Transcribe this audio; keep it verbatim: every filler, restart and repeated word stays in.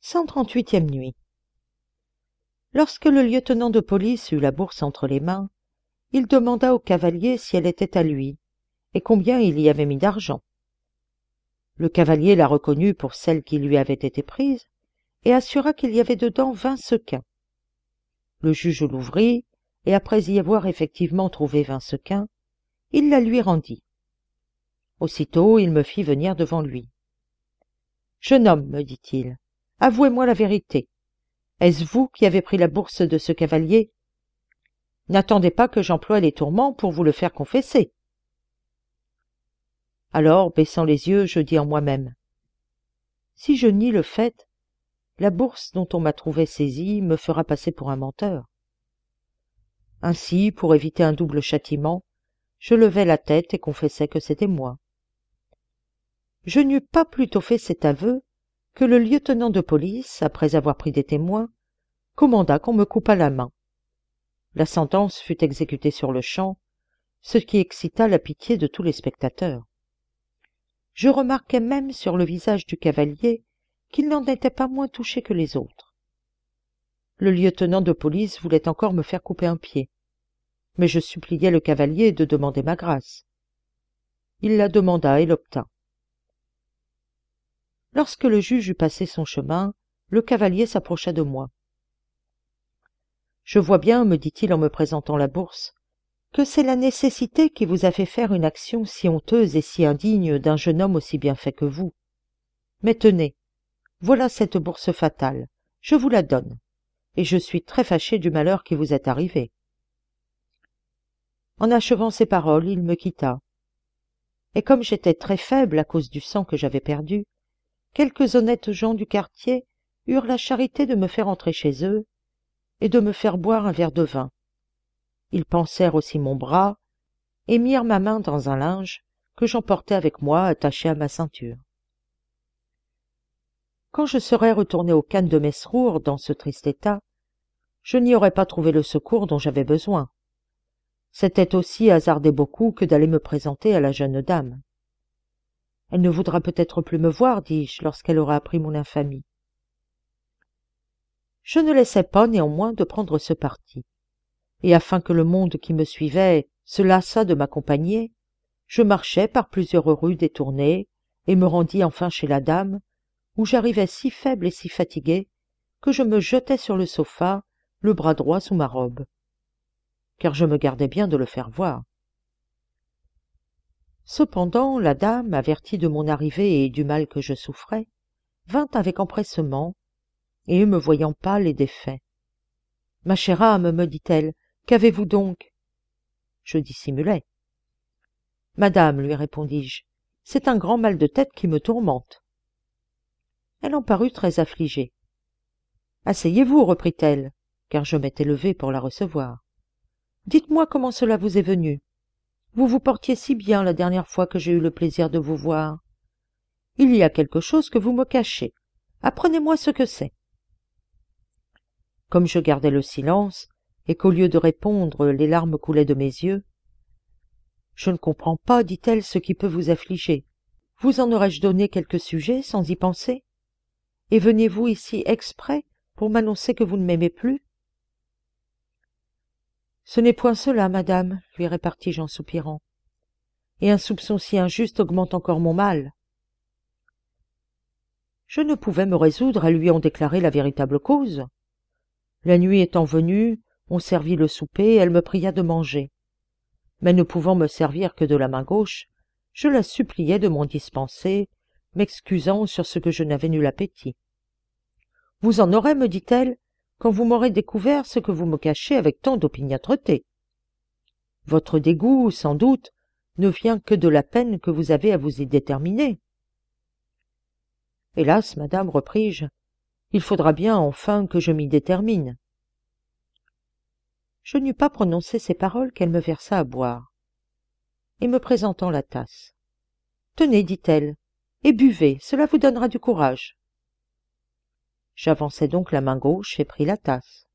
cent trente-huitième nuit. Lorsque le lieutenant de police eut la bourse entre les mains, il demanda au cavalier si elle était à lui, et combien il y avait mis d'argent. Le cavalier la reconnut pour celle qui lui avait été prise, et assura qu'il y avait dedans vingt sequins. Le juge l'ouvrit, et après y avoir effectivement trouvé vingt sequins, il la lui rendit. Aussitôt il me fit venir devant lui. « Jeune homme, me dit-il, avouez-moi la vérité. Est-ce vous qui avez pris la bourse de ce cavalier? N'attendez pas que j'emploie les tourments pour vous le faire confesser. » Alors, baissant les yeux, je dis en moi-même. Si je nie le fait, la bourse dont on m'a trouvé saisie me fera passer pour un menteur. Ainsi, pour éviter un double châtiment, je levai la tête et confessai que c'était moi. Je n'eus pas plutôt fait cet aveu que le lieutenant de police, après avoir pris des témoins, commanda qu'on me coupât la main. La sentence fut exécutée sur-le-champ, ce qui excita la pitié de tous les spectateurs. Je remarquai même sur le visage du cavalier qu'il n'en était pas moins touché que les autres. Le lieutenant de police voulait encore me faire couper un pied, mais je suppliai le cavalier de demander ma grâce. Il la demanda et l'obtint. Lorsque le juge eut passé son chemin, le cavalier s'approcha de moi. « Je vois bien, me dit-il en me présentant la bourse, que c'est la nécessité qui vous a fait faire une action si honteuse et si indigne d'un jeune homme aussi bien fait que vous. Mais tenez, voilà cette bourse fatale, je vous la donne, et je suis très fâché du malheur qui vous est arrivé. » En achevant ces paroles, il me quitta. Et comme j'étais très faible à cause du sang que j'avais perdu, quelques honnêtes gens du quartier eurent la charité de me faire entrer chez eux et de me faire boire un verre de vin. Ils pansèrent aussi mon bras et mirent ma main dans un linge que j'emportais avec moi attaché à ma ceinture. Quand je serais retourné au khan de Mesrour dans ce triste état, je n'y aurais pas trouvé le secours dont j'avais besoin. C'était aussi hasarder beaucoup que d'aller me présenter à la jeune dame. Elle ne voudra peut-être plus me voir, dis-je, lorsqu'elle aura appris mon infamie. Je ne laissais pas néanmoins de prendre ce parti, et afin que le monde qui me suivait se lassât de m'accompagner, je marchai par plusieurs rues détournées et me rendis enfin chez la dame, où j'arrivai si faible et si fatigué que je me jetai sur le sofa, le bras droit sous ma robe, car je me gardais bien de le faire voir. Cependant, la dame, avertie de mon arrivée et du mal que je souffrais, vint avec empressement, et me voyant pâle et défait. « Ma chère âme, me dit-elle, qu'avez-vous donc ?» Je dissimulai. « Madame, lui répondis-je, c'est un grand mal de tête qui me tourmente. » Elle en parut très affligée. « Asseyez-vous, reprit-elle, car je m'étais levé pour la recevoir. Dites-moi comment cela vous est venu. Vous vous portiez si bien la dernière fois que j'ai eu le plaisir de vous voir. Il y a quelque chose que vous me cachez. Apprenez-moi ce que c'est. » Comme je gardais le silence, et qu'au lieu de répondre, les larmes coulaient de mes yeux, « Je ne comprends pas, dit-elle, ce qui peut vous affliger. Vous en aurais-je donné quelque sujet sans y penser? Et venez-vous ici exprès pour m'annoncer que vous ne m'aimez plus? » « Ce n'est point cela, madame, lui répartis-je en soupirant, et un soupçon si injuste augmente encore mon mal. » Je ne pouvais me résoudre à lui en déclarer la véritable cause. La nuit étant venue, on servit le souper, elle me pria de manger. Mais ne pouvant me servir que de la main gauche, je la suppliai de m'en dispenser, m'excusant sur ce que je n'avais nul appétit. « Vous en aurez, me dit-elle, quand vous m'aurez découvert ce que vous me cachez avec tant d'opiniâtreté. Votre dégoût, sans doute, ne vient que de la peine que vous avez à vous y déterminer. » « Hélas, madame, repris-je, il faudra bien enfin que je m'y détermine. » Je n'eus pas prononcé ces paroles qu'elle me versa à boire, et me présentant la tasse. « Tenez, dit-elle, et buvez, cela vous donnera du courage. » J'avançai donc la main gauche et pris la tasse.